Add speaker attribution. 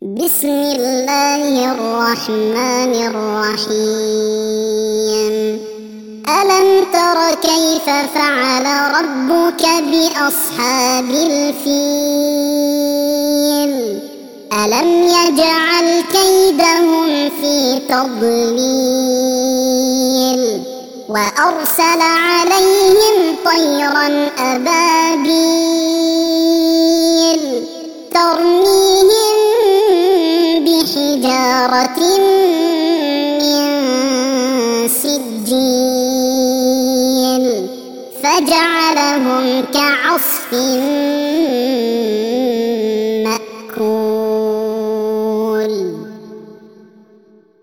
Speaker 1: بسم الله الرحمن الرحيم. ألم تر كيف فعل ربك بأصحاب الفيل؟ ألم يجعل كيدهم في تضليل وأرسل عليهم طيرا أبابيل ترميهم بحجارة من سجيل فجعلهم كعصف